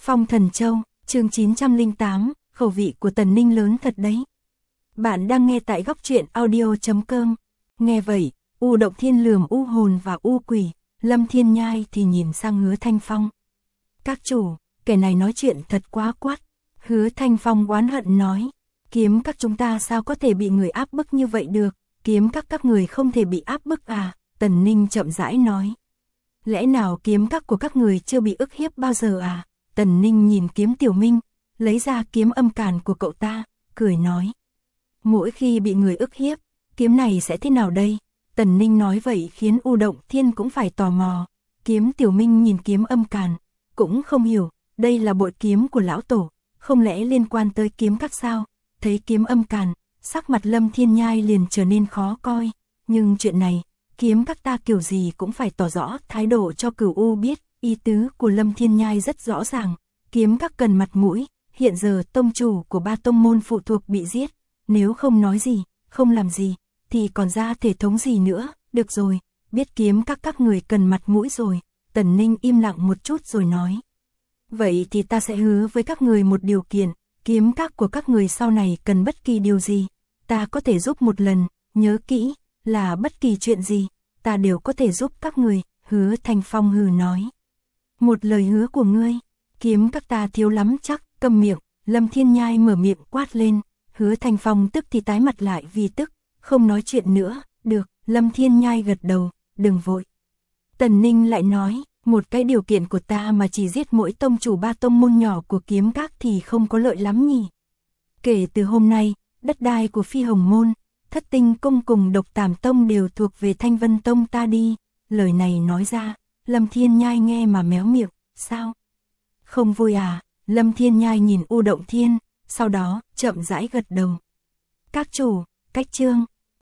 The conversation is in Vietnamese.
Phong Thần Châu, chương 908, khẩu vị của Tần Ninh lớn thật đấy. Bạn đang nghe tại góc truyện audio.com. Nghe vậy, U Động Thiên lườm U Hồn và U Quỷ, Lâm Thiên Nhai thì nhìn sang Hứa Thanh Phong. Các chủ, kẻ này nói chuyện thật quá quát. Hứa Thanh Phong oán hận nói, kiếm các chúng ta sao có thể bị người áp bức như vậy được, kiếm các người không thể bị áp bức à, Tần Ninh chậm rãi nói. Lẽ nào kiếm các của các người chưa bị ức hiếp bao giờ à? Tần Ninh nhìn kiếm Tiểu Minh, lấy ra kiếm âm càn của cậu ta, cười nói. Mỗi khi bị người ức hiếp, kiếm này sẽ thế nào đây? Tần Ninh nói vậy khiến U Động Thiên cũng phải tò mò. Kiếm Tiểu Minh nhìn kiếm âm càn, cũng không hiểu, đây là bội kiếm của lão tổ, không lẽ liên quan tới kiếm các sao? Thấy kiếm âm càn, sắc mặt Lâm Thiên Nhai liền trở nên khó coi, nhưng chuyện này, kiếm các ta kiểu gì cũng phải tỏ rõ thái độ cho Cửu U biết. Ý tứ của Lâm Thiên Nhai rất rõ ràng, kiếm các cần mặt mũi, hiện giờ tông chủ của 3 tông môn phụ thuộc bị giết, nếu không nói gì, không làm gì, thì còn ra thể thống gì nữa, được rồi, biết kiếm các người cần mặt mũi rồi. Tần Ninh im lặng một chút rồi nói. Vậy thì ta sẽ hứa với các người một điều kiện, kiếm các của các người sau này cần bất kỳ điều gì, ta có thể giúp một lần, nhớ kỹ, là bất kỳ chuyện gì, ta đều có thể giúp các người. Hứa Thanh Phong hừ nói. Một lời hứa của ngươi, kiếm các ta thiếu lắm chắc, câm miệng. Lâm Thiên Nhai mở miệng quát lên. Hứa Thanh Phong tức thì tái mặt lại vì tức, không nói chuyện nữa. Được, Lâm Thiên Nhai gật đầu, đừng vội. Tần Ninh lại nói, một cái điều kiện của ta mà chỉ giết mỗi tông chủ 3 tông môn nhỏ của kiếm các thì không có lợi lắm nhỉ. Kể từ hôm nay, đất đai của Phi Hồng Môn, Thất Tinh Cung cùng Độc Tàm Tông đều thuộc về Thanh Vân Tông ta đi. Lời này nói ra, Lâm Thiên Nhai nghe mà méo miệng, sao? Không vui à? Lâm Thiên Nhai nhìn U Động Thiên, sau đó chậm rãi gật đầu. Các chủ, cách chương.